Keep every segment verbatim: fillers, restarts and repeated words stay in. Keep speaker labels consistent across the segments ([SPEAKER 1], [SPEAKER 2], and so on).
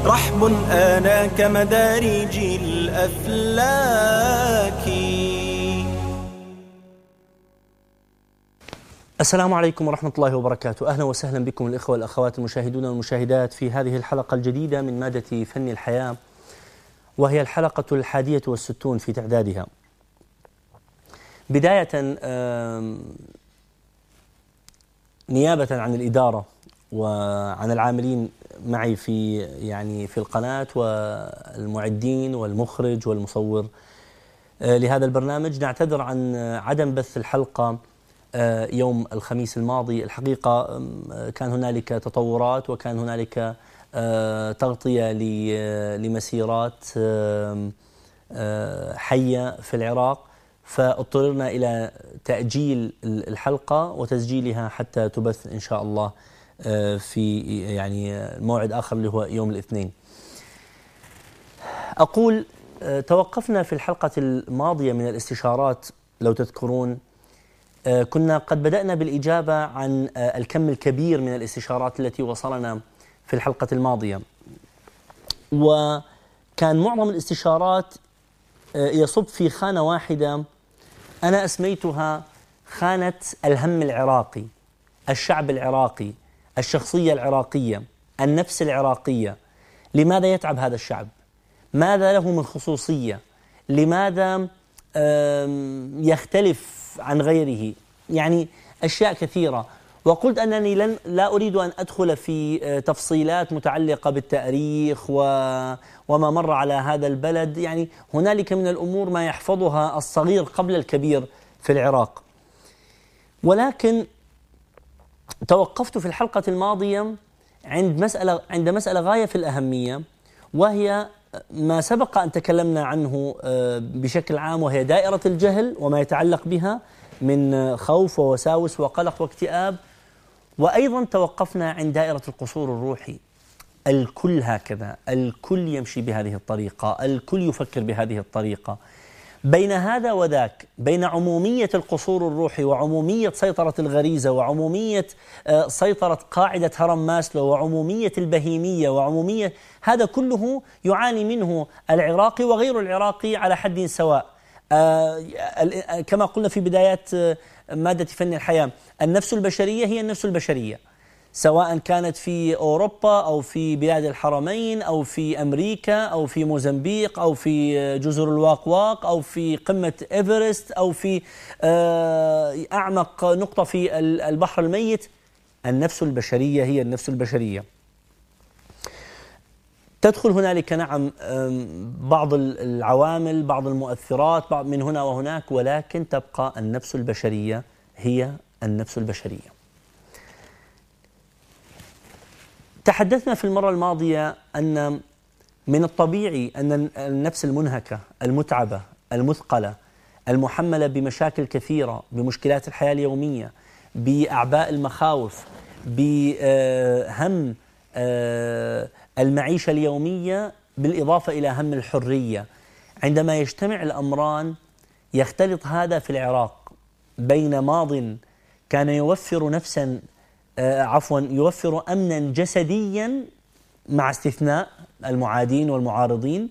[SPEAKER 1] رحب آنا كمدارج الأفلاك.
[SPEAKER 2] السلام عليكم ورحمة الله وبركاته. أهلا وسهلا بكم الإخوة والأخوات المشاهدون والمشاهدات في هذه الحلقة الجديدة من مادة فن الحياة، وهي الحلقة الحادية والستون في تعدادها. بداية نيابة عن الإدارة وعن العاملين معي في يعني في القناة والمعدين والمخرج والمصور لهذا البرنامج، نعتذر عن عدم بث الحلقة يوم الخميس الماضي. الحقيقة كان هنالك تطورات وكان هنالك تغطية لمسيرات حية في العراق، فاضطررنا إلى تأجيل الحلقة وتسجيلها حتى تبث إن شاء الله في يعني موعد آخر اللي هو يوم الاثنين. أقول توقفنا في الحلقة الماضية من الاستشارات، لو تذكرون كنا قد بدأنا بالإجابة عن الكم الكبير من الاستشارات التي وصلنا في الحلقة الماضية، وكان معظم الاستشارات يصب في خانة واحدة أنا أسميتها خانة الهم العراقي، الشعب العراقي، الشخصية العراقية، النفس العراقية. لماذا يتعب هذا الشعب؟ ماذا له من خصوصية؟ لماذا يختلف عن غيره؟ يعني أشياء كثيرة. وقلت أنني لن لا أريد أن أدخل في تفصيلات متعلقة بالتاريخ وما مر على هذا البلد. يعني هنالك من الأمور ما يحفظها الصغير قبل الكبير في العراق. ولكن توقفت في الحلقة الماضية عند مسألة عند مسألة غاية في الأهمية، وهي ما سبق أن تكلمنا عنه بشكل عام، وهي دائرة الجهل وما يتعلق بها من خوف ووساوس وقلق واكتئاب. وأيضا توقفنا عند دائرة القصور الروحي. الكل هكذا، الكل يمشي بهذه الطريقة، الكل يفكر بهذه الطريقة. بين هذا وذاك، بين عمومية القصور الروحي وعمومية سيطرة الغريزة وعمومية سيطرة قاعدة هرم ماسلو وعمومية البهيمية وعمومية، هذا كله يعاني منه العراقي وغير العراقي على حد سواء. كما قلنا في بدايات مادة فن الحياة، النفس البشرية هي النفس البشرية، سواء كانت في أوروبا أو في بلاد الحرمين أو في أمريكا أو في موزمبيق أو في جزر الواقواق أو في قمة إيفرست أو في أعمق نقطة في البحر الميت. النفس البشرية هي النفس البشرية. تدخل هنالك نعم بعض العوامل، بعض المؤثرات، بعض من هنا وهناك، ولكن تبقى النفس البشرية هي النفس البشرية. تحدثنا في المرة الماضية أن من الطبيعي أن النفس المنهكة المتعبة المثقلة المحملة بمشاكل كثيرة، بمشكلات الحياة اليومية، بأعباء المخاوف، بهم المعيشة اليومية، بالإضافة إلى هم الحرية، عندما يجتمع الأمران يختلط هذا في العراق بين ماض كان يوفر نفسا عفوا يوفر أمنا جسديا مع استثناء المعادين والمعارضين،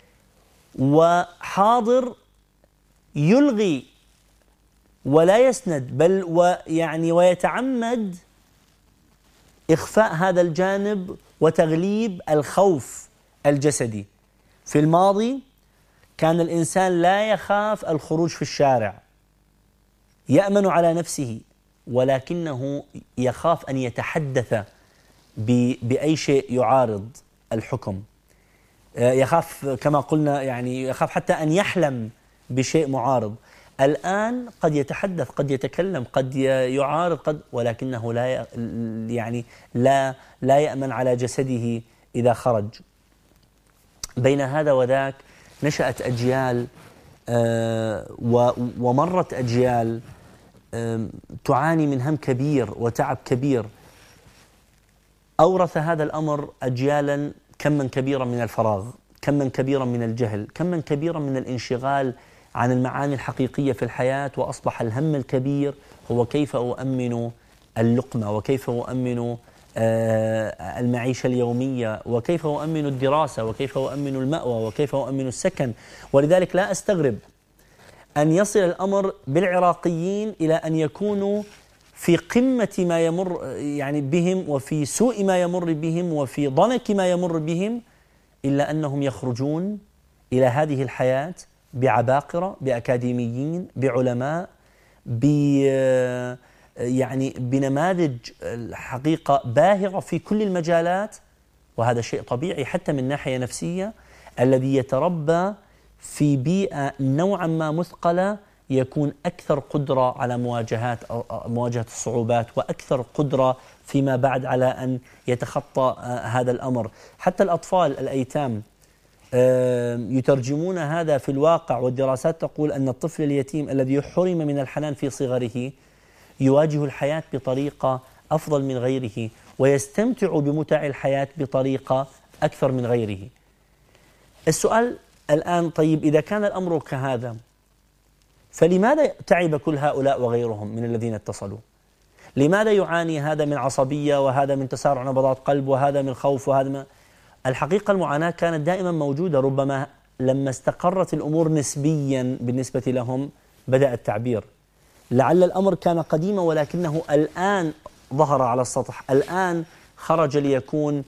[SPEAKER 2] وحاضر يلغي ولا يسند بل ويعني ويتعمد إخفاء هذا الجانب وتغليب الخوف الجسدي. في الماضي كان الإنسان لا يخاف الخروج في الشارع، يأمن على نفسه، ولكنه يخاف أن يتحدث بأي شيء يعارض الحكم، يخاف كما قلنا يعني يخاف حتى أن يحلم بشيء معارض. الآن قد يتحدث، قد يتكلم، قد يعارض، قد ولكنه لا يعني لا لا يأمن على جسده إذا خرج. بين هذا وذاك نشأت أجيال ومرت أجيال تعاني من هم كبير وتعب كبير. أورث هذا الأمر أجيالا كما كبيرا من الفراغ، كما كبيرا من الجهل، كما كبيرا من الانشغال عن المعاني الحقيقية في الحياة. وأصبح الهم الكبير هو كيف أؤمن اللقمة وكيف أؤمن المعيشة اليومية، وكيف أؤمن الدراسة، وكيف أؤمن المأوى، وكيف أؤمن السكن. ولذلك لا أستغرب أن يصل الأمر بالعراقيين إلى أن يكونوا في قمة ما يمر يعني بهم، وفي سوء ما يمر بهم، وفي ضنك ما يمر بهم، إلا أنهم يخرجون إلى هذه الحياة بعباقرة، بأكاديميين، بعلماء، ب يعني بنماذج الحقيقة باهرة في كل المجالات. وهذا شيء طبيعي حتى من ناحية نفسية. الذي يتربى في بيئة نوعا ما مثقلة يكون أكثر قدرة على مواجهات مواجهة الصعوبات، وأكثر قدرة فيما بعد على أن يتخطى هذا الأمر. حتى الأطفال الأيتام يترجمون هذا في الواقع، والدراسات تقول أن الطفل اليتيم الذي حرم من الحنان في صغره يواجه الحياة بطريقة أفضل من غيره، ويستمتع بمتع الحياة بطريقة أكثر من غيره. السؤال الآن، طيب إذا كان الأمر كهذا، فلماذا تعب كل هؤلاء وغيرهم من الذين اتصلوا؟ لماذا يعاني هذا من عصبية، وهذا من تسارع نبضات قلب، وهذا من خوف، وهذا من... الحقيقة المعاناة كانت دائما موجودة، ربما لما استقرت الأمور نسبيا بالنسبة لهم بدأ التعبير. لعل الأمر كان قديما، ولكنه الآن ظهر على السطح، الآن خرج ليكون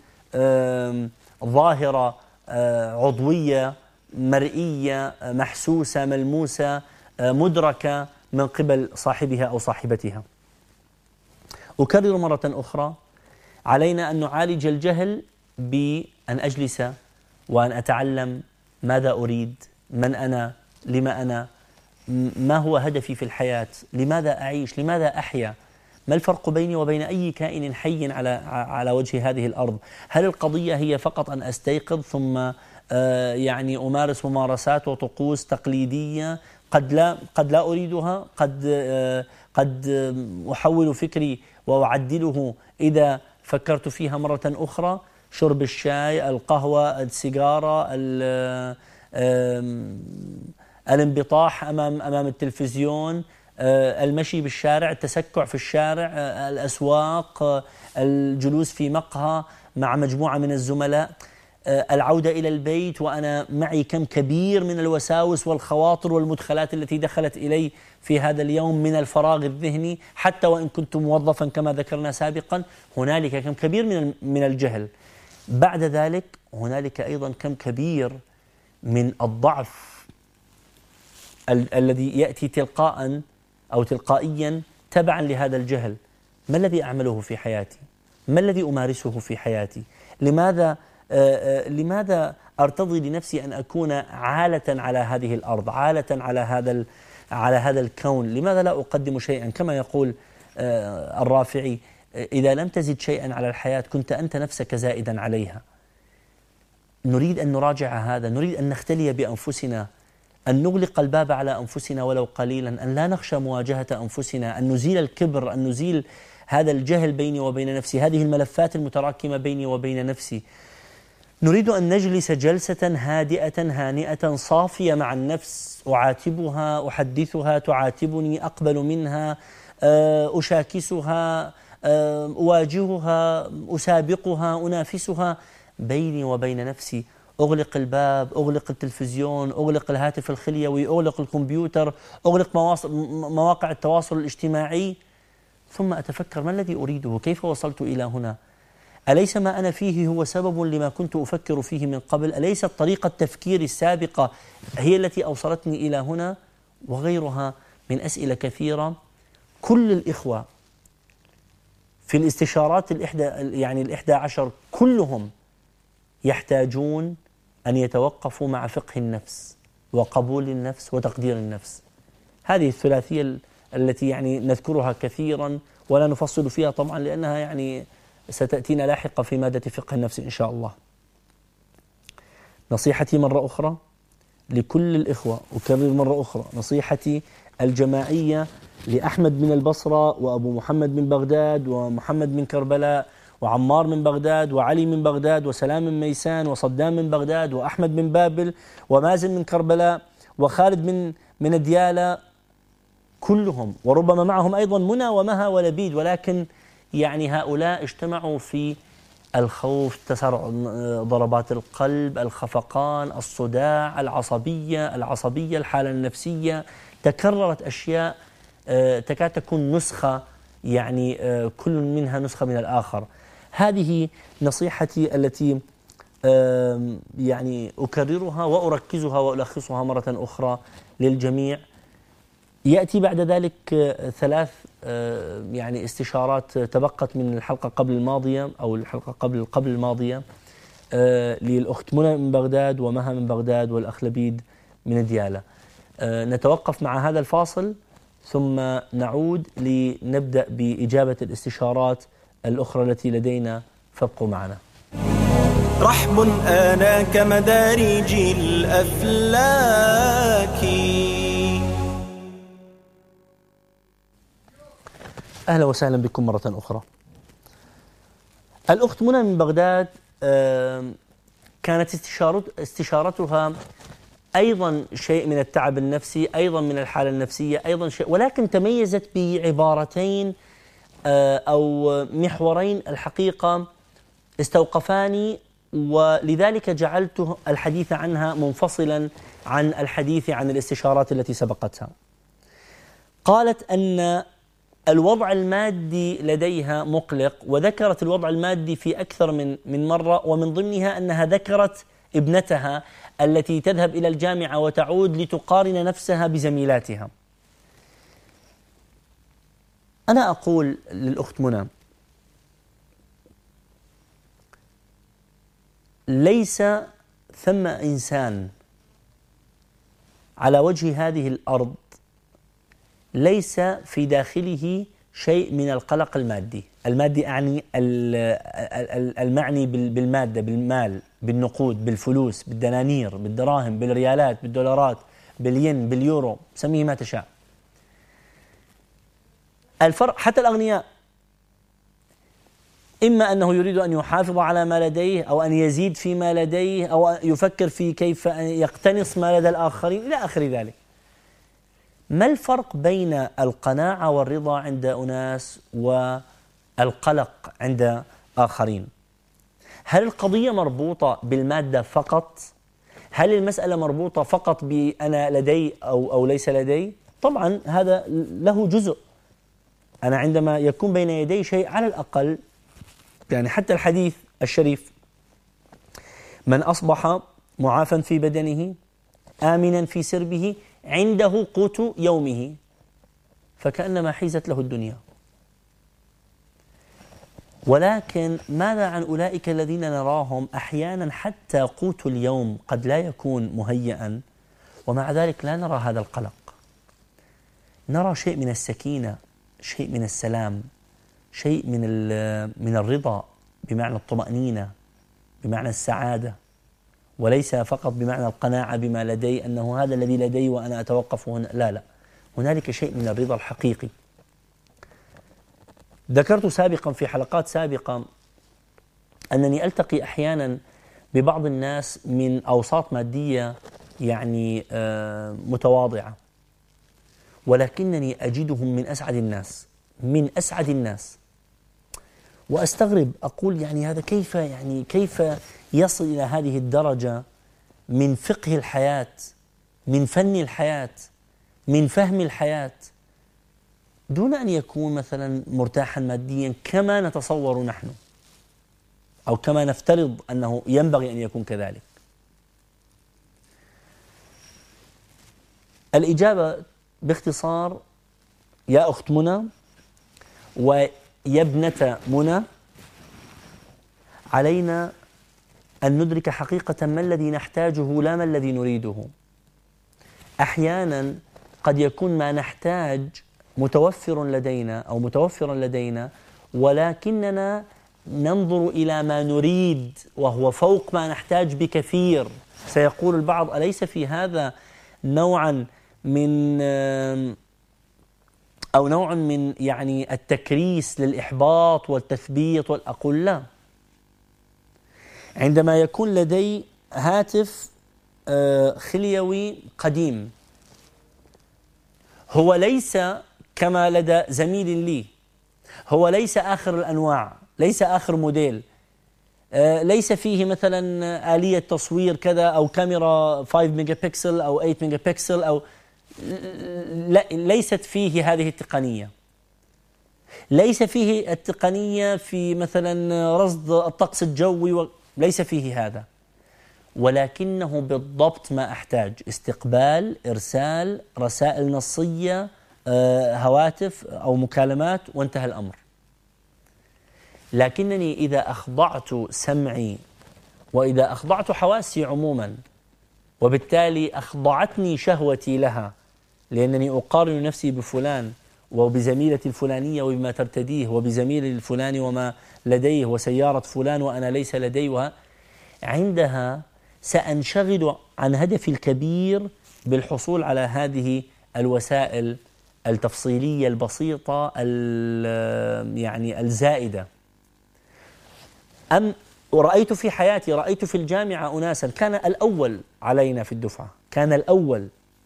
[SPEAKER 2] ظاهرة عضوية مرئية محسوسة ملموسة مدركة من قبل صاحبها أو صاحبتها. أكرر مرة أخرى، علينا أن نعالج الجهل بأن أجلس وأن أتعلم ماذا أريد، من أنا، لما أنا، ما هو هدفي في الحياة، لماذا أعيش، لماذا أحيا، ما الفرق بيني وبين أي كائن حي على على وجه هذه الأرض. هل القضية هي فقط أن أستيقظ ثم يعني أمارس ممارسات وطقوس تقليدية قد لا قد لا أريدها، قد قد أحول فكري وأعدله إذا فكرت فيها مرة أخرى؟ شرب الشاي، القهوة، السيجارة، الانبطاح أمام أمام التلفزيون، المشي بالشارع، التسكع في الشارع، الأسواق، الجلوس في مقهى مع مجموعة من الزملاء، العودة إلى البيت وأنا معي كم كبير من الوساوس والخواطر والمدخلات التي دخلت إلي في هذا اليوم من الفراغ الذهني، حتى وإن كنت موظفا كما ذكرنا سابقا. هنالك كم كبير من من الجهل. بعد ذلك هنالك أيضا كم كبير من الضعف ال الذي يأتي تلقاء أو تلقائيا تبعا لهذا الجهل. ما الذي أعمله في حياتي؟ ما الذي أمارسه في حياتي؟ لماذا آه آه لماذا أرتضي لنفسي أن أكون عالة على هذه الأرض، عالة على هذا على هذا الكون؟ لماذا لا أقدم شيئا؟ كما يقول آه الرافعي: إذا لم تزد شيئا على الحياة كنت أنت نفسك زائدا عليها. نريد أن نراجع هذا، نريد أن نختلي بأنفسنا، أن نغلق الباب على أنفسنا ولو قليلا، أن لا نخشى مواجهة أنفسنا، أن نزيل الكبر، أن نزيل هذا الجهل بيني وبين نفسي، هذه الملفات المتراكمة بيني وبين نفسي. نريد أن نجلس جلسة هادئة هانئة صافية مع النفس، أعاتبها، أحدثها، تعاتبني، أقبل منها، أشاكسها، أواجهها، أسابقها، أنافسها، بيني وبين نفسي. أغلق الباب، أغلق التلفزيون، أغلق الهاتف الخليوي، أغلق الكمبيوتر، أغلق مواقع التواصل الاجتماعي، ثم أتفكر: ما الذي أريده؟ كيف وصلت إلى هنا؟ أليس ما أنا فيه هو سبب لما كنت أفكر فيه من قبل؟ أليست طريقة تفكيري السابقة هي التي أوصلتني إلى هنا؟ وغيرها من أسئلة كثيرة. كل الإخوة في الاستشارات الإحدى يعني الإحدى عشر كلهم يحتاجون أن يتوقفوا مع فقه النفس وقبول النفس وتقدير النفس. هذه الثلاثية التي يعني نذكرها كثيرا ولا نفصل فيها طبعا، لأنها يعني ستأتينا لاحقا في مادة فقه النفس إن شاء الله. نصيحتي مرة أخرى لكل الإخوة، أكرر مرة أخرى نصيحتي الجماعية لأحمد من البصرة، وأبو محمد من بغداد، ومحمد من كربلاء، وعمار من بغداد، وعلي من بغداد، وسلام من ميسان، وصدام من بغداد، وأحمد من بابل، ومازن من كربلاء، وخالد من من الديالى، كلهم، وربما معهم أيضا منى ومها ولبيد، ولكن يعني هؤلاء اجتمعوا في الخوف، تسارع ضربات القلب، الخفقان، الصداع، العصبية العصبية الحالة النفسية. تكررت أشياء تكاد تكون نسخة، يعني كل منها نسخة من الآخر. هذه نصيحتي التي يعني أكررها وأركزها وألخصها مرة أخرى للجميع. يأتي بعد ذلك ثلاث يعني استشارات تبقت من الحلقة قبل الماضية أو الحلقة قبل قبل الماضية للأخت منى من بغداد ومها من بغداد والأخ لبيد من ديالى. نتوقف مع هذا الفاصل ثم نعود لنبدأ بإجابة الاستشارات الأخرى التي لدينا، فابقوا معنا.
[SPEAKER 1] رحب آناك مدارج الأفلاك.
[SPEAKER 2] أهلا وسهلا بكم مرة أخرى. الأخت منى من بغداد كانت استشارتها أيضا شيء من التعب النفسي، أيضا من الحالة النفسية، أيضا شيء، ولكن تميزت بعبارتين أو محورين الحقيقة استوقفاني، ولذلك جعلت الحديث عنها منفصلا عن الحديث عن الاستشارات التي سبقتها. قالت أن الوضع المادي لديها مقلق، وذكرت الوضع المادي في أكثر من من مرة، ومن ضمنها أنها ذكرت ابنتها التي تذهب إلى الجامعة وتعود لتقارن نفسها بزميلاتها. أنا أقول للأخت منى: ليس ثم إنسان على وجه هذه الأرض ليس في داخله شيء من القلق المادي. المادي أعني المعني بالمادة، بالمال، بالنقود، بالفلوس، بالدنانير، بالدراهم، بالريالات، بالدولارات، بالين، باليورو، سميه ما تشاء. الفرق حتى الأغنياء إما أنه يريد أن يحافظ على ما لديه أو أن يزيد فيما لديه أو يفكر في كيف يقتنص ما لدى الآخرين إلى آخر ذلك. ما الفرق بين القناعة والرضا عند أناس والقلق عند آخرين؟ هل القضية مربوطة بالمادة فقط؟ هل المسألة مربوطة فقط بأنا لدي أو أو ليس لدي؟ طبعا هذا له جزء. أنا عندما يكون بين يدي شيء على الأقل، يعني حتى الحديث الشريف: من أصبح معافا في بدنه آمنا في سربه عنده قوت يومه فكأنما حيزت له الدنيا. ولكن ماذا عن أولئك الذين نراهم أحيانا حتى قوت اليوم قد لا يكون مهيئا، ومع ذلك لا نرى هذا القلق، نرى شيء من السكينة، شيء من السلام، شيء من من الرضا بمعنى الطمأنينة، بمعنى السعادة، وليس فقط بمعنى القناعة بما لدي، أنه هذا الذي لدي وأنا أتوقف هنا. لا لا، هنالك شيء من الرضا الحقيقي. ذكرت سابقا في حلقات سابقة أنني ألتقي أحيانا ببعض الناس من أوساط مادية يعني متواضعة، ولكنني أجدهم من أسعد الناس، من أسعد الناس، وأستغرب، أقول يعني هذا كيف يعني كيف يصل إلى هذه الدرجة من فقه الحياة، من فن الحياة، من فهم الحياة، دون أن يكون مثلا مرتاحا ماديا كما نتصور نحن أو كما نفترض أنه ينبغي أن يكون كذلك. الإجابة باختصار يا أخت منى ويا ابنة منى، علينا أن ندرك حقيقة ما الذي نحتاجه لا ما الذي نريده. أحيانا قد يكون ما نحتاج متوفر لدينا أو متوفرا لدينا، ولكننا ننظر إلى ما نريد وهو فوق ما نحتاج بكثير. سيقول البعض: أليس في هذا نوعا من أو نوع من يعني التكريس للإحباط والتثبيط؟ أقول لا. عندما يكون لدي هاتف خليوي قديم، هو ليس كما لدى زميل لي، هو ليس آخر الأنواع، ليس آخر موديل، ليس فيه مثلا آلية تصوير كذا أو كاميرا خمسة ميجا بكسل أو ثمانية ميجا بكسل أو لا، ليست فيه هذه التقنية. ليس فيه التقنية في مثلا رصد الطقس الجوي، ليس فيه هذا، ولكنه بالضبط ما أحتاج: استقبال، إرسال، رسائل نصية، هواتف أو مكالمات، وانتهى الأمر. لكنني إذا أخضعت سمعي وإذا أخضعت حواسي عموما، وبالتالي أخضعتني شهوتي لها، لأنني أقارن نفسي بفلان وبزميلتي الفلانية وبما ترتديه، وبزميلي الفلاني وما لديه، وسيارة فلان وأنا ليس لدي، عندها سأنشغل عن هدفي الكبير بالحصول على هذه الوسائل التفصيلية البسيطة يعني الزائدة. أم ورأيت في حياتي، رأيت في الجامعة أناسا كان الأول علينا في الدفعة، كان الأول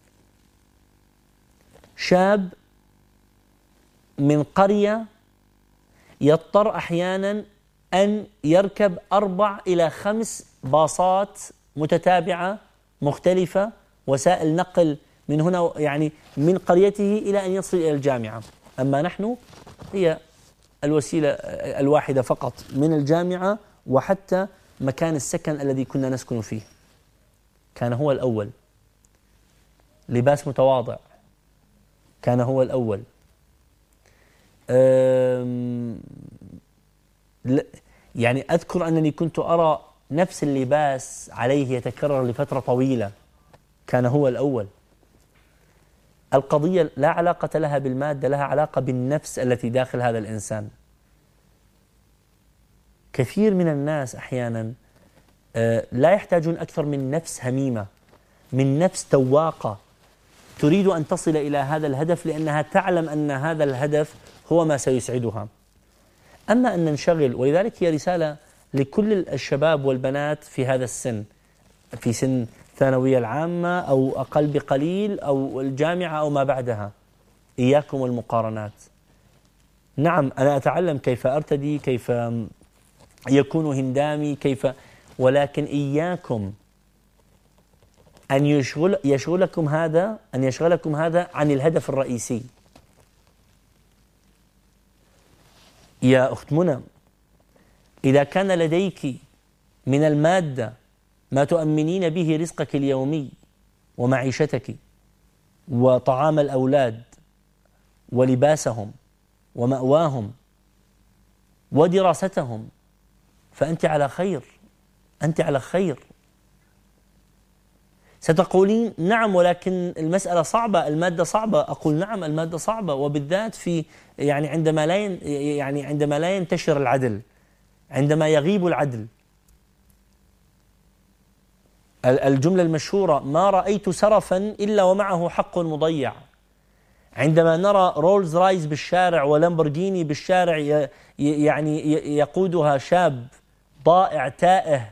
[SPEAKER 2] شاب من قرية يضطر أحيانا أن يركب أربع إلى خمس باصات متتابعة مختلفة، وسائل نقل من هنا يعني من قريته إلى أن يصل إلى الجامعة. أما نحن هي الوسيلة الواحدة فقط من الجامعة وحتى مكان السكن الذي كنا نسكن فيه. كان هو الأول، لباس متواضع، كان هو الأول. يعني أذكر أنني كنت أرى نفس اللباس عليه يتكرر لفترة طويلة، كان هو الأول. القضية لا علاقة لها بالمادة، لها علاقة بالنفس التي داخل هذا الإنسان. كثير من الناس أحيانا لا يحتاجون أكثر من نفس هميمة، من نفس تواقة تريد أن تصل إلى هذا الهدف، لأنها تعلم أن هذا الهدف هو ما سيسعدها. أما أن ننشغل، ولذلك هي رسالة لكل الشباب والبنات في هذا السن، في سن الثانوية العامة أو أقل بقليل أو الجامعة أو ما بعدها: إياكم المقارنات. نعم أنا أتعلم كيف أرتدي، كيف يكون هندامي، كيف، ولكن إياكم أن يشغل يشغلكم هذا أن يشغلكم هذا عن الهدف الرئيسي. يا أخت منى، إذا كان لديك من المادة ما تؤمنين به رزقك اليومي ومعيشتك وطعام الأولاد ولباسهم ومأواهم ودراستهم، فأنت على خير، أنت على خير. ستقولين نعم ولكن المسألة صعبة، المادة صعبة. أقول نعم المادة صعبة، وبالذات في يعني عندما لا يعني عندما لا ينتشر العدل، عندما يغيب العدل. الجملة المشهورة: ما رأيت سرفا إلا ومعه حق مضيع. عندما نرى رولز رايس بالشارع ولامبورغيني بالشارع يعني يقودها شاب ضائع تائه،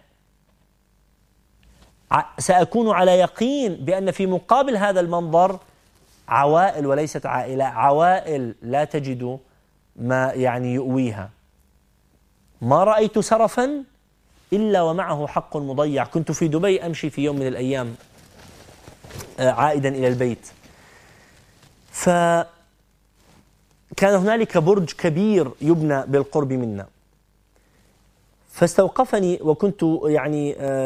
[SPEAKER 2] سأكون على يقين بأن في مقابل هذا المنظر عوائل وليست عائلة، عوائل لا تجد ما يعني يؤويها. ما رأيت سرفا إلا ومعه حق مضيع. كنت في دبي أمشي في يوم من الأيام عائدا إلى البيت، فكان هنالك برج كبير يبنى بالقرب منا، فاستوقفني وكنت يعني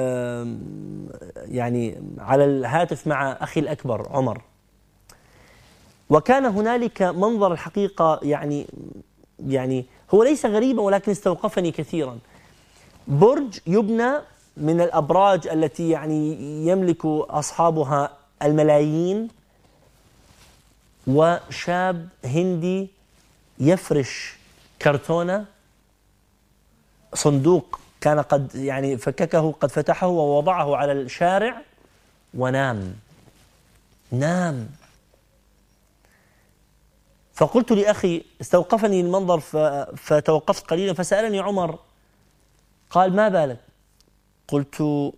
[SPEAKER 2] يعني على الهاتف مع أخي الأكبر عمر، وكان هنالك منظر الحقيقة يعني يعني هو ليس غريبا ولكن استوقفني كثيرا. برج يبنى من الأبراج التي يعني يملك أصحابها الملايين، وشاب هندي يفرش كرتونة، صندوق كان قد يعني فككه، قد فتحه ووضعه على الشارع ونام نام فقلت لأخي، استوقفني المنظر فتوقفت قليلا، فسألني عمر قال: ما بالك؟ قلت: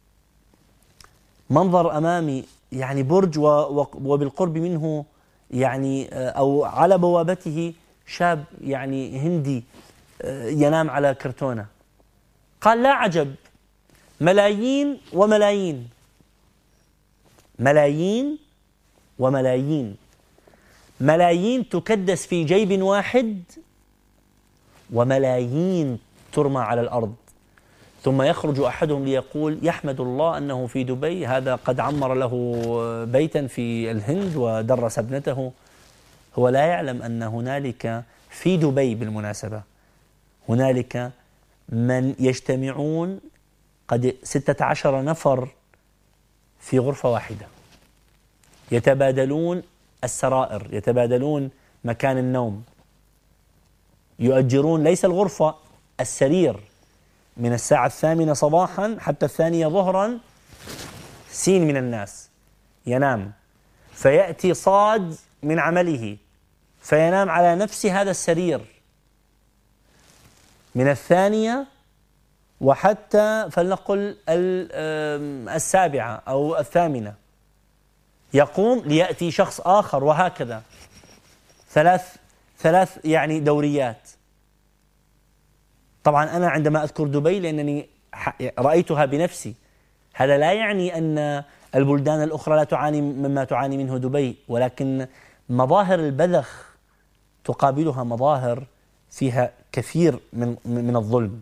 [SPEAKER 2] منظر أمامي يعني برج وبالقرب منه يعني أو على بوابته شاب يعني هندي ينام على كرتونة. قال لا عجب، ملايين وملايين، ملايين وملايين، ملايين تكدس في جيب واحد، وملايين ترمى على الأرض. ثم يخرج أحدهم ليقول يحمد الله أنه في دبي، هذا قد عمر له بيتا في الهند ودرس ابنته. هو لا يعلم أن هنالك في دبي بالمناسبة هنالك من يجتمعون قد ستة عشر نفر في غرفة واحدة، يتبادلون السرائر، يتبادلون مكان النوم، يؤجرون ليس الغرفة، السرير، من الساعة الثامنة صباحا حتى الثانية ظهرا. سين من الناس ينام، فيأتي صاد من عمله فينام على نفس هذا السرير من الثانية وحتى فلنقل السابعة أو الثامنة، يقوم ليأتي شخص آخر، وهكذا ثلاث ثلاث يعني دوريات. طبعا أنا عندما أذكر دبي لأنني رأيتها بنفسي، هذا لا يعني أن البلدان الأخرى لا تعاني مما تعاني منه دبي، ولكن مظاهر البذخ تقابلها مظاهر فيها كثير من من الظلم.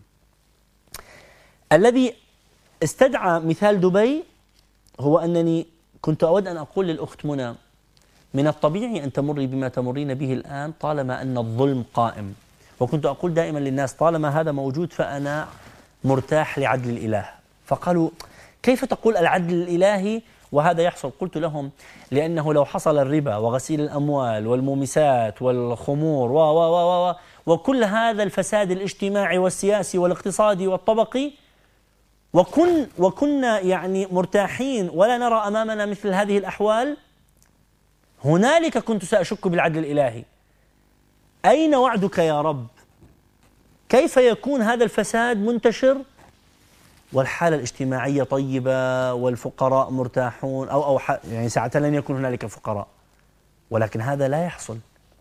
[SPEAKER 2] الذي استدعى مثال دبي هو أنني كنت أود أن أقول للأخت منى من الطبيعي أن تمري بما تمرين به الآن طالما أن الظلم قائم. وكنت أقول دائما للناس طالما هذا موجود فأنا مرتاح لعدل الإله. فقالوا كيف تقول العدل الإلهي وهذا يحصل؟ قلت لهم لأنه لو حصل الربا وغسيل الأموال والمومسات والخمور و و و و وكل هذا الفساد الاجتماعي والسياسي والاقتصادي والطبقي وكن وكنا يعني مرتاحين ولا نرى أمامنا مثل هذه الأحوال، هنالك كنت سأشك بالعدل الإلهي. أين وعدك يا رب؟ كيف يكون هذا الفساد منتشر والحالة الاجتماعية طيبة والفقراء مرتاحون أو أو يعني ساعة لن يكون هنالك فقراء، ولكن هذا لا يحصل.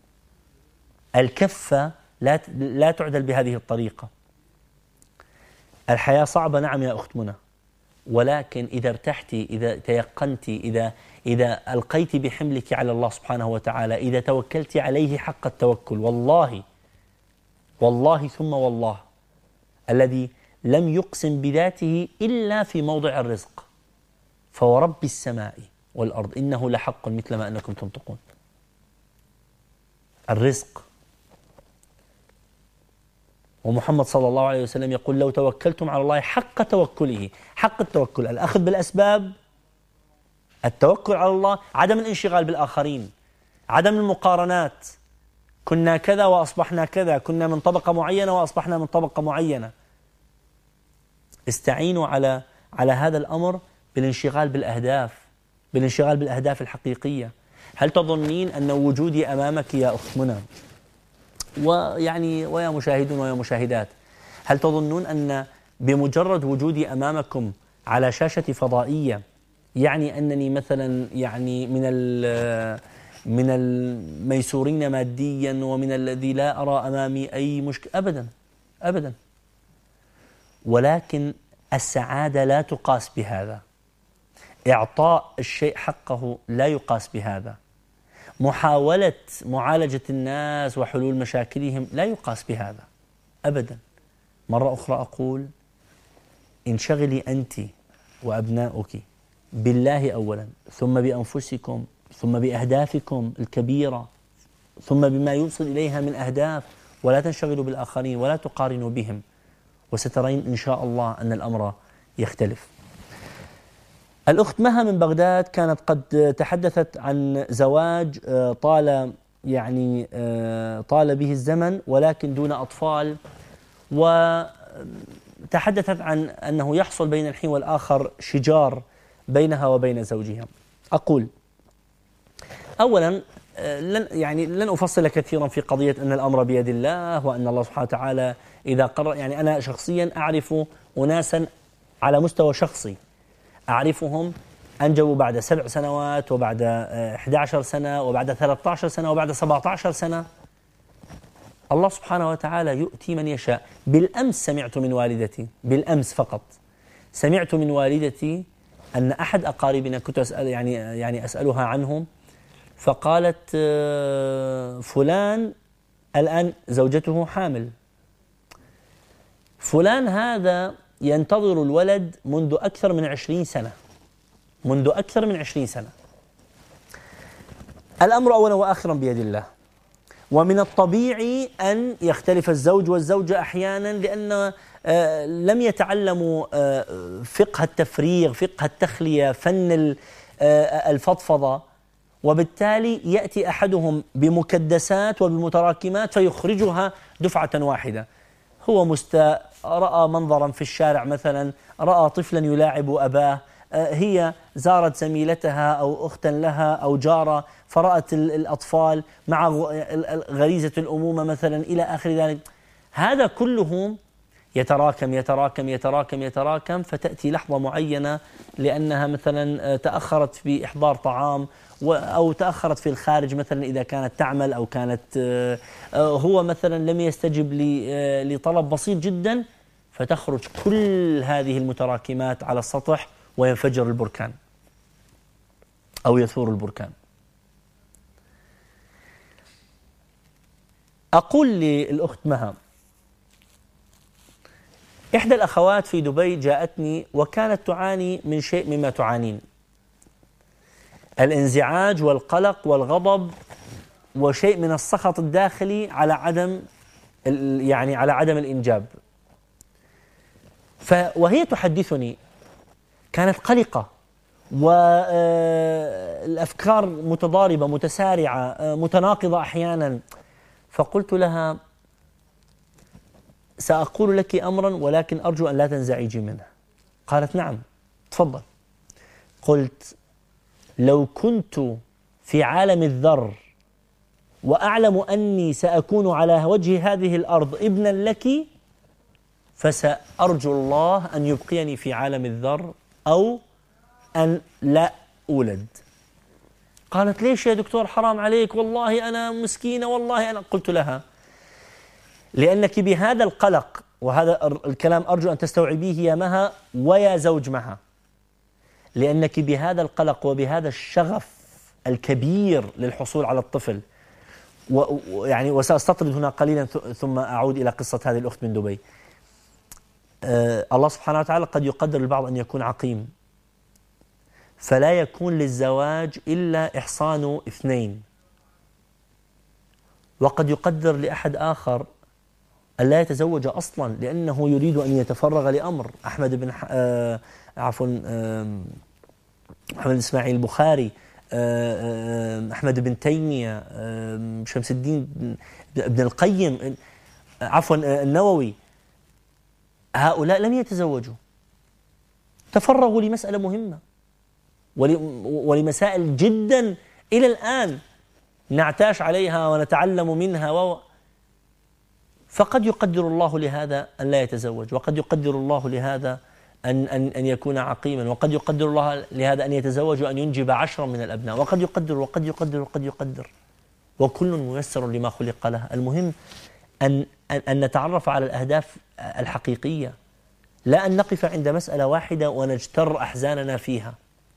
[SPEAKER 2] الكفة لا لا تعدل بهذه الطريقة. الحياة صعبة نعم يا أخت منى، ولكن إذا ارتحتي، إذا تيقنتي، إذا إذا ألقيت بحملك على الله سبحانه وتعالى، إذا توكلت عليه حق التوكل، والله والله ثم والله الذي لم يقسم بذاته إلا في موضع الرزق، فورب السماء والأرض إنه لحق مثل ما أنكم تنطقون. الرزق. ومحمد صلى الله عليه وسلم يقول لو توكلتم على الله حق توكله. حق التوكل الأخذ بالأسباب، التوكل على الله، عدم الانشغال بالآخرين، عدم المقارنات، كنا كذا وأصبحنا كذا، كنا من طبقة معينة وأصبحنا من طبقة معينة. استعينوا على على هذا الأمر بالانشغال بالأهداف، بالانشغال بالأهداف الحقيقية. هل تظنين أن وجودي أمامك يا أخت منى ويعني ويا مشاهدون ويا مشاهدات، هل تظنون أن بمجرد وجودي أمامكم على شاشة فضائية يعني أنني مثلا يعني من من الميسورين ماديا ومن الذي لا أرى أمامي أي مشكلة؟ أبدا أبدا. ولكن السعادة لا تقاس بهذا، إعطاء الشيء حقه لا يقاس بهذا، محاولة معالجة الناس وحلول مشاكلهم لا يقاس بهذا أبدا. مرة أخرى أقول انشغلي أنت وأبناؤك بالله أولا، ثم بأنفسكم، ثم بأهدافكم الكبيرة، ثم بما يوصل إليها من أهداف، ولا تنشغلوا بالآخرين ولا تقارنوا بهم، وسترين إن شاء الله أن الأمر يختلف. الأخت مها من بغداد كانت قد تحدثت عن زواج طال يعني طال به الزمن ولكن دون أطفال، وتحدثت عن أنه يحصل بين الحين والآخر شجار بينها وبين زوجها. أقول أولا لن يعني لن أفصل كثيرا في قضية أن الأمر بيد الله وأن الله سبحانه وتعالى إذا قرر. يعني أنا شخصيا أعرف أناسا على مستوى شخصي أعرفهم أنجبوا بعد سبع سنوات وبعد إحدى عشرة سنة وبعد ثلاثة عشر سنة وبعد سبعة عشر سنة، الله سبحانه وتعالى يؤتي من يشاء. بالأمس سمعت من والدتي، بالأمس فقط سمعت من والدتي أن أحد أقاربنا كنت أسأل يعني يعني أسألها عنهم، فقالت فلان الآن زوجته حامل، فلان هذا ينتظر الولد منذ أكثر من عشرين سنة، منذ أكثر من عشرين سنة. الأمر أولا وآخرا بيد الله، ومن الطبيعي أن يختلف الزوج والزوجة أحيانا لأن لم يتعلموا فقه التفريغ، فقه التخلية، فن الفضفضة، وبالتالي يأتي أحدهم بمكدسات وبمتراكمات فيخرجها دفعة واحدة. هو مستاء، رأى منظرا في الشارع مثلا، رأى طفلا يلاعب أباه، هي زارت زميلتها أو أختا لها أو جارة فرأت الأطفال مع غريزة الأمومة مثلا إلى آخر ذلك. هذا كله يتراكم يتراكم يتراكم يتراكم فتأتي لحظة معينة لأنها مثلا تأخرت في إحضار طعام أو تأخرت في الخارج مثلا إذا كانت تعمل، أو كانت هو مثلا لم يستجب لطلب بسيط جدا، فتخرج كل هذه المتراكمات على السطح وينفجر البركان أو يثور البركان. أقول للأخت مها، إحدى الأخوات في دبي جاءتني وكانت تعاني من شيء مما تعانين، الانزعاج والقلق والغضب وشيء من السخط الداخلي على عدم يعني على عدم الإنجاب. وهي تحدثني كانت قلقة والأفكار متضاربة متسارعة متناقضة أحيانا، فقلت لها سأقول لك أمرا ولكن أرجو أن لا تنزعجي منه. قالت نعم تفضل. قلت لو كنت في عالم الذر وأعلم أني سأكون على وجه هذه الأرض ابنا لك فسأرجو الله أن يبقيني في عالم الذر أو أن لا أولد. قالت ليش يا دكتور حرام عليك، والله أنا مسكينة والله أنا. قلت لها لأنك بهذا القلق، وهذا الكلام أرجو أن تستوعبيه يا مها ويا زوج مها، لأنك بهذا القلق وبهذا الشغف الكبير للحصول على الطفل، ويعني وسأستطرد هنا قليلا ثم أعود إلى قصة هذه الأخت من دبي. آه الله سبحانه وتعالى قد يقدر البعض أن يكون عقيم، فلا يكون للزواج إلا إحصان اثنين، وقد يقدر لأحد آخر أن لا يتزوج أصلا لأنه يريد أن يتفرغ لأمر. أحمد بن آه عفوا آه محمد إسماعيل البخاري، آه آه أحمد بن تيمية، آه شمس الدين ابن القيم، عفوا آه النووي، هؤلاء لم يتزوجوا، تفرغوا لمسألة مهمة ولمسائل جدا إلى الآن نعتاش عليها ونتعلم منها و... فقد يقدر الله لهذا أن لا يتزوج، وقد يقدر الله لهذا أن, أن, أن يكون عقيما، وقد يقدر الله لهذا أن يتزوج وأن ينجب عشرا من الأبناء، وقد يقدر وقد يقدر وقد يقدر، وكل ميسر لما خلق له. المهم أن, أن, أن نتعرف على الأهداف الحقيقية، لا أن نقف عند مسألة واحدة ونجتر أحزاننا فيها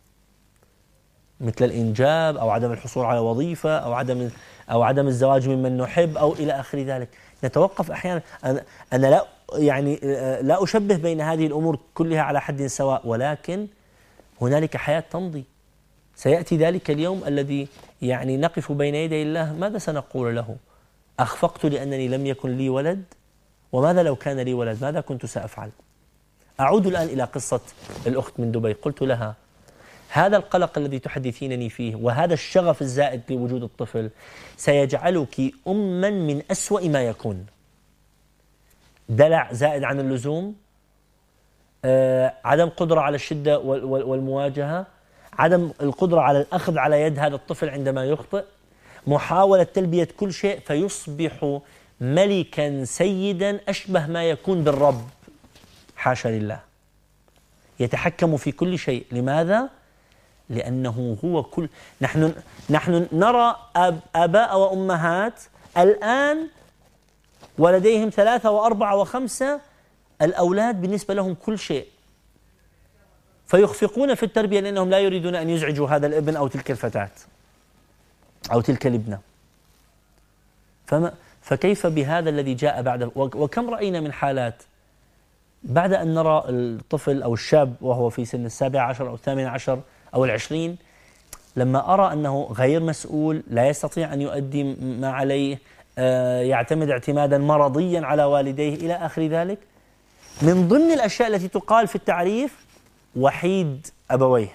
[SPEAKER 2] مثل الإنجاب أو عدم الحصول على وظيفة أو عدم أو عدم الزواج ممن نحب أو إلى آخر ذلك. نتوقف أحيانا. أنا, أنا لا يعني لا أشبه بين هذه الأمور كلها على حد سواء، ولكن هنالك حياة تمضي. سيأتي ذلك اليوم الذي يعني نقف بين يدي الله، ماذا سنقول له؟ أخفقت لأنني لم يكن لي ولد، وماذا لو كان لي ولد؟ ماذا كنت سأفعل؟ أعود الآن إلى قصة الأخت من دبي. قلت لها هذا القلق الذي تحدثينني فيه وهذا الشغف الزائد لوجود الطفل سيجعلك أما من أسوأ ما يكون. دلع زائد عن اللزوم، آه، عدم قدرة على الشدة والمواجهة، عدم القدرة على الأخذ على يد هذا الطفل عندما يخطئ، محاولة تلبية كل شيء، فيصبح ملكا سيدا أشبه ما يكون بالرب، حاشا لله، يتحكم في كل شيء. لماذا؟ لأنه هو كل نحن نحن نرى أب آباء وأمهات الآن ولديهم ثلاثة وأربعة وخمسة، الأولاد بالنسبة لهم كل شيء، فيخفقون في التربية لأنهم لا يريدون أن يزعجوا هذا الابن أو تلك الفتاة أو تلك الابنة. فما فكيف بهذا الذي جاء بعد؟ وكم رأينا من حالات بعد أن نرى الطفل أو الشاب وهو في سن السابع عشر أو الثامن عشر أو العشرين، لما أرى أنه غير مسؤول، لا يستطيع أن يؤدي ما عليه، يعتمد اعتمادا مرضيا على والديه إلى آخر ذلك، من ضمن الأشياء التي تقال في التعريف وحيد أبويه.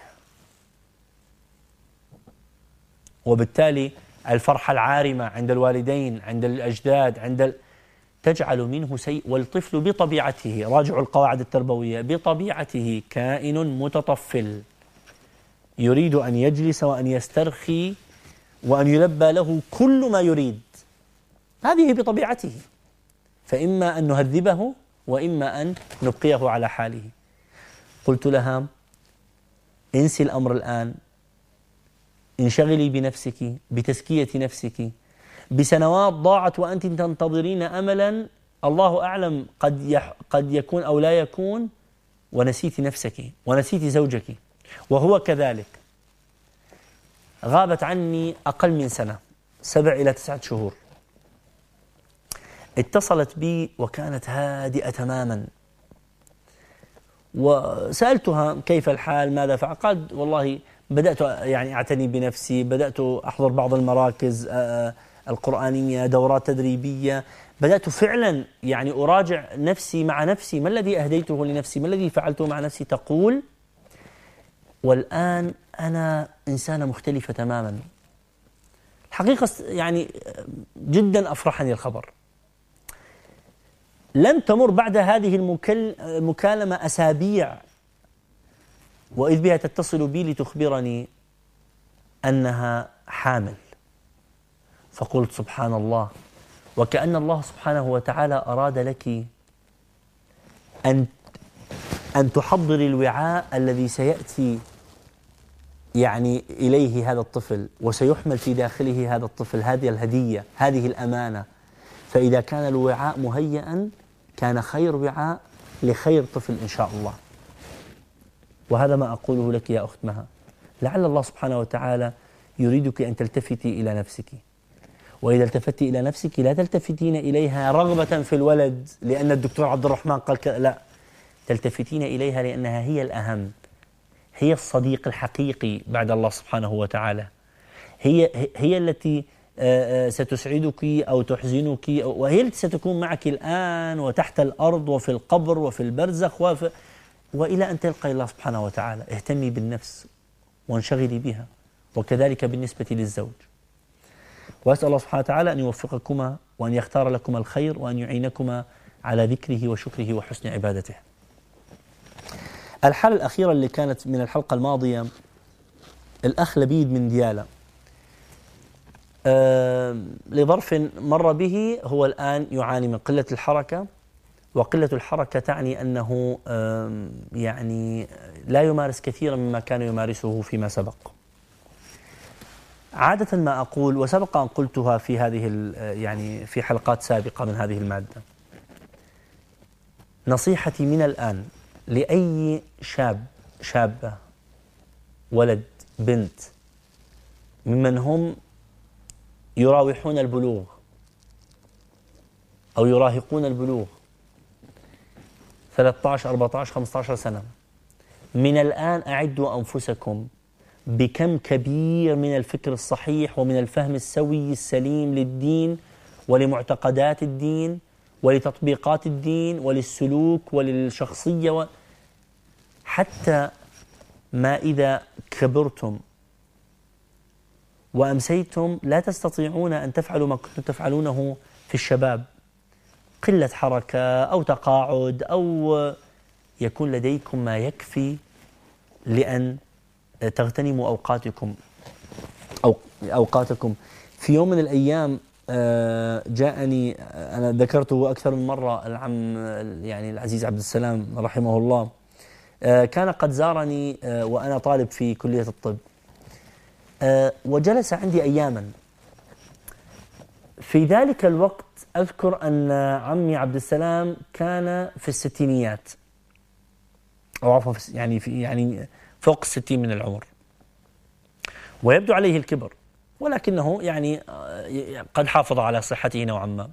[SPEAKER 2] وبالتالي الفرحة العارمة عند الوالدين، عند الأجداد، عند ال... تجعل منه سيء. والطفل بطبيعته، راجعوا القواعد التربوية، بطبيعته كائن متطفل يريد أن يجلس وأن يسترخي وأن يلبى له كل ما يريد، هذه بطبيعته، فإما أن نهذبه وإما أن نبقيه على حاله. قلت لها انسي الأمر الآن، انشغلي بنفسك، بتزكية نفسك، بسنوات ضاعت وأنت تنتظرين أملا الله أعلم قد يح قد يكون أو لا يكون، ونسيت نفسك ونسيت زوجك وهو كذلك. غابت عني أقل من سنة، سبع إلى تسعة شهور، اتصلت بي وكانت هادئة تماما، وسألتها كيف الحال، ماذا فعل؟ قالت والله بدأت يعني أعتني بنفسي، بدأت أحضر بعض المراكز القرآنية، دورات تدريبية، بدأت فعلا يعني أراجع نفسي مع نفسي، ما الذي أهديته لنفسي، ما الذي فعلته مع نفسي. تقول والآن أنا إنسانة مختلفة تماما. الحقيقة يعني جدا أفرحني الخبر. لم تمر بعد هذه المكالمة أسابيع وإذ بها تتصل بي لتخبرني أنها حامل. فقلت سبحان الله، وكأن الله سبحانه وتعالى أراد لك أن أن تحضري الوعاء الذي سيأتي يعني إليه هذا الطفل، وسيحمل في داخله هذا الطفل، هذه الهدية، هذه الأمانة. فإذا كان الوعاء مهيئا كان خير وعاء لخير طفل إن شاء الله. وهذا ما أقوله لك يا أخت مها، لعل الله سبحانه وتعالى يريدك أن تلتفتي إلى نفسك، وإذا التفتي إلى نفسك لا تلتفتين إليها رغبة في الولد لأن الدكتور عبد الرحمن قال كذا، لا، تلتفتين إليها لأنها هي الأهم، هي الصديق الحقيقي بعد الله سبحانه وتعالى، هي هي التي ستسعدك أو تحزنك، وهي التي ستكون معك الآن وتحت الأرض وفي القبر وفي البرزخ وفي وإلى أن تلقى الله سبحانه وتعالى. اهتمي بالنفس وانشغلي بها، وكذلك بالنسبة للزوج. وأسأل الله سبحانه وتعالى أن يوفقكما وأن يختار لكما الخير وأن يعينكما على ذكره وشكره وحسن عبادته. الحالة الأخيرة اللي كانت من الحلقة الماضية، الأخ لبيد من ديالى، أه لظرف مر به هو الآن يعاني من قلة الحركة، وقلة الحركة تعني أنه أه يعني لا يمارس كثيرا مما كان يمارسه فيما سبق. عادة ما أقول، وسبق أن قلتها في هذه يعني في حلقات سابقة من هذه المادة، نصيحتي من الآن لأي شاب، شابة، ولد، بنت، ممن هم يراوحون البلوغ أو يراهقون البلوغ، ثلاثة عشر أربعة عشر خمسة عشر سنة، من الآن أعدوا أنفسكم بكم كبير من الفكر الصحيح ومن الفهم السوي السليم للدين ولمعتقدات الدين ولتطبيقات الدين وللسلوك وللشخصية و... حتى ما إذا كبرتم وأمسيتم لا تستطيعون أن تفعلوا ما كنتم تفعلونه في الشباب، قلة حركة أو تقاعد، أو يكون لديكم ما يكفي لأن تغتنموا أوقاتكم أو أوقاتكم. في يوم من الأيام جاءني، أنا ذكرته أكثر من مرة، العم يعني العزيز عبد السلام رحمه الله، كان قد زارني وأنا طالب في كلية الطب، وجلس عندي أياما. في ذلك الوقت أذكر أن عمي عبد السلام كان في الستينيات، أو عفوا يعني في يعني فوق الستين من العمر، ويبدو عليه الكبر، ولكنه يعني قد حافظ على صحته نوعا ما.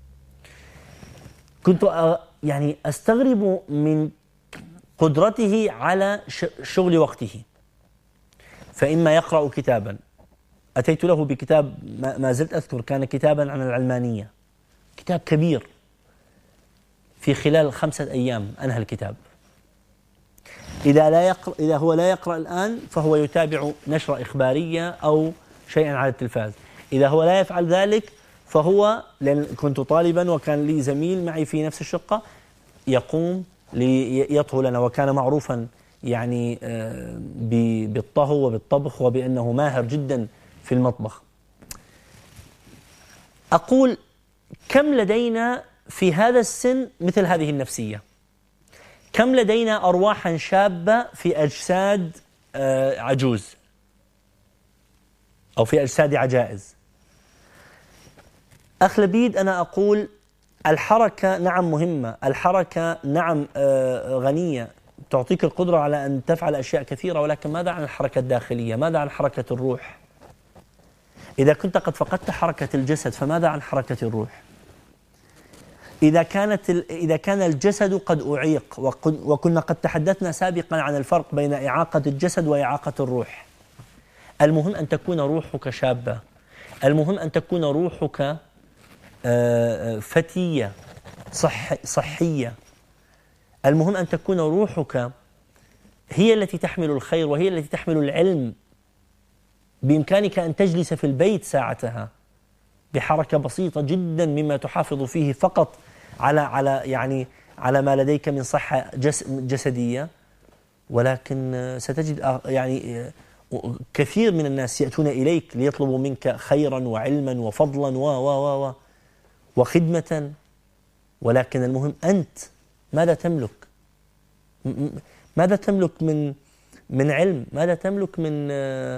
[SPEAKER 2] كنت يعني أستغرب من قدرته على شغل وقته، فإما يقرأ كتابا، أتيت له بكتاب ما زلت أذكر كان كتابا عن العلمانية، كتاب كبير، في خلال خمسة أيام أنهى الكتاب. إذا لا يقرأ إذا هو لا يقرأ الآن فهو يتابع نشرة إخبارية أو شيئا على التلفاز. إذا هو لا يفعل ذلك فهو، لأن كنت طالبا وكان لي زميل معي في نفس الشقة، يقوم ليطهو لنا، وكان معروفا يعني بالطهو وبالطبخ وبأنه ماهر جدا في المطبخ. أقول كم لدينا في هذا السن مثل هذه النفسية؟ كم لدينا أرواحا شابة في أجساد عجوز أو في أجساد عجائز؟ أخ لبيد، أنا أقول الحركة نعم مهمة، الحركة نعم غنية، تعطيك القدرة على أن تفعل أشياء كثيرة، ولكن ماذا عن الحركة الداخلية؟ ماذا عن حركة الروح؟ إذا كنت قد فقدت حركة الجسد فماذا عن حركة الروح؟ إذا كانت إذا كان الجسد قد أعيق، وكنا قد تحدثنا سابقا عن الفرق بين إعاقة الجسد وإعاقة الروح. المهم أن تكون روحك شابة، المهم أن تكون روحك فتية صح صحية، المهم أن تكون روحك هي التي تحمل الخير وهي التي تحمل العلم. بإمكانك أن تجلس في البيت ساعتها بحركة بسيطة جدا مما تحافظ فيه فقط على على يعني على ما لديك من صحة جسدية، ولكن ستجد يعني كثير من الناس يأتون إليك ليطلبوا منك خيرا وعلما وفضلا و و و وخدمة، ولكن المهم أنت ماذا تملك؟ ماذا تملك من من علم؟ ماذا تملك من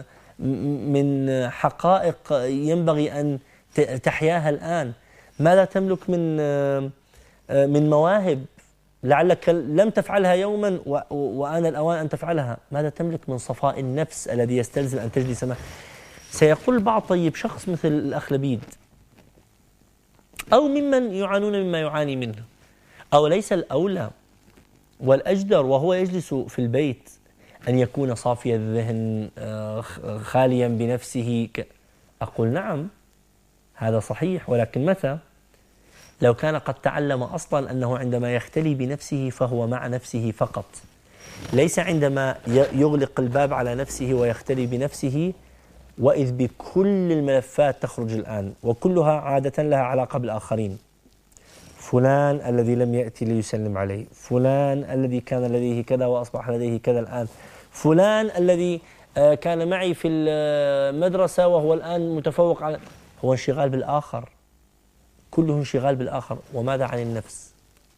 [SPEAKER 2] من حقائق ينبغي أن تحياها الآن؟ ماذا تملك من من مواهب لعلك لم تفعلها يوما وآن الأوان أن تفعلها؟ ماذا تملك من صفاء النفس الذي يستلزم أن تجلس معه؟ سيقول البعض طيب شخص مثل الأخ لبيد أو ممن يعانون مما يعاني منه، أو ليس الأولى والأجدر وهو يجلس في البيت أن يكون صافي الذهن خاليا بنفسه؟ أقول نعم هذا صحيح، ولكن متى؟ لو كان قد تعلم أصلا أنه عندما يختلي بنفسه فهو مع نفسه فقط، ليس عندما يغلق الباب على نفسه ويختلي بنفسه وإذ بكل الملفات تخرج الآن وكلها عادة لها علاقة بالآخرين. فلان الذي لم يأتي ليسلم عليه، فلان الذي كان لديه كذا وأصبح لديه كذا الآن، فلان الذي كان معي في المدرسة وهو الآن متفوق على، هو انشغال بالآخر، كله انشغال بالآخر. وماذا عن النفس؟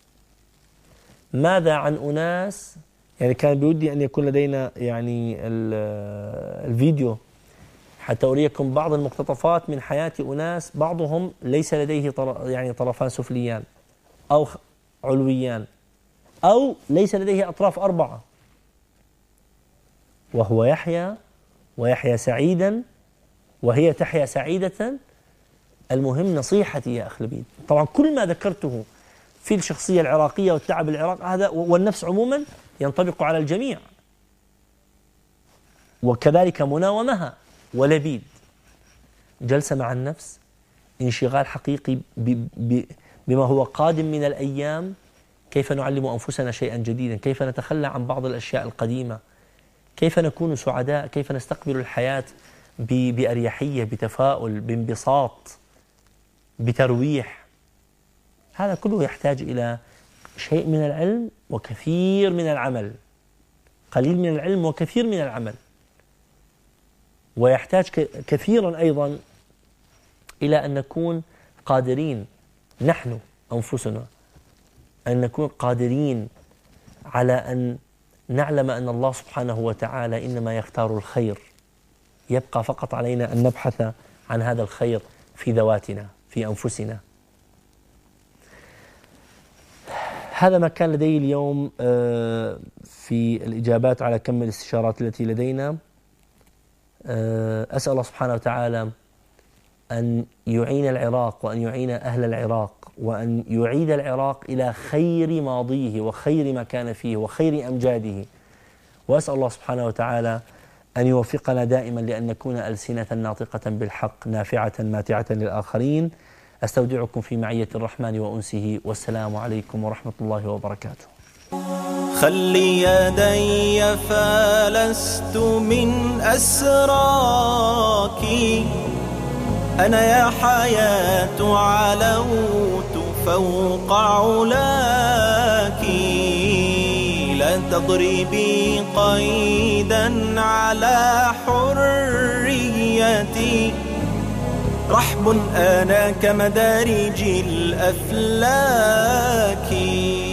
[SPEAKER 2] ماذا عن أناس يعني كان بودي أن يكون لدينا يعني الفيديو حتى أريكم بعض المقتطفات من حياة أناس بعضهم ليس لديه يعني طرفان سفليان أو علويان أو ليس لديه أطراف أربعة، وهو يحيا ويحيا سعيدا وهي تحيا سعيدة. المهم نصيحتي يا أخ لبيد، طبعا كل ما ذكرته في الشخصية العراقية والتعب العراق هذا والنفس عموما ينطبق على الجميع، وكذلك مناومها ولبيد. جلسة مع النفس، انشغال حقيقي بما هو قادم من الأيام، كيف نعلم أنفسنا شيئا جديدا، كيف نتخلى عن بعض الأشياء القديمة، كيف نكون سعداء، كيف نستقبل الحياة بأريحية، بتفاؤل، بانبساط، بترويح. هذا كله يحتاج إلى شيء من العلم وكثير من العمل، قليل من العلم وكثير من العمل، ويحتاج كثيرا أيضا إلى أن نكون قادرين نحن أنفسنا أن نكون قادرين على أن نعلم أن الله سبحانه وتعالى إنما يختار الخير، يبقى فقط علينا أن نبحث عن هذا الخير في ذواتنا. في أنفسنا. هذا ما كان لدي اليوم في الإجابات على كم الاستشارات التي لدينا. أسأل الله سبحانه وتعالى أن يعين العراق وأن يعين أهل العراق وأن يعيد العراق إلى خير ماضيه وخير ما كان فيه وخير أمجاده. وأسأل الله سبحانه وتعالى أن يوفقنا دائما لأن نكون ألسنة ناطقة بالحق نافعة ماتعة للآخرين. أستودعكم في معية الرحمن وأنسه، والسلام عليكم ورحمة الله وبركاته.
[SPEAKER 1] خلي يدي فلست من أسراك، أنا يا حياة علوت فوق علاك، لا تضربي قيدا على حريتي، رحب أنا كمدارج الأفلاك.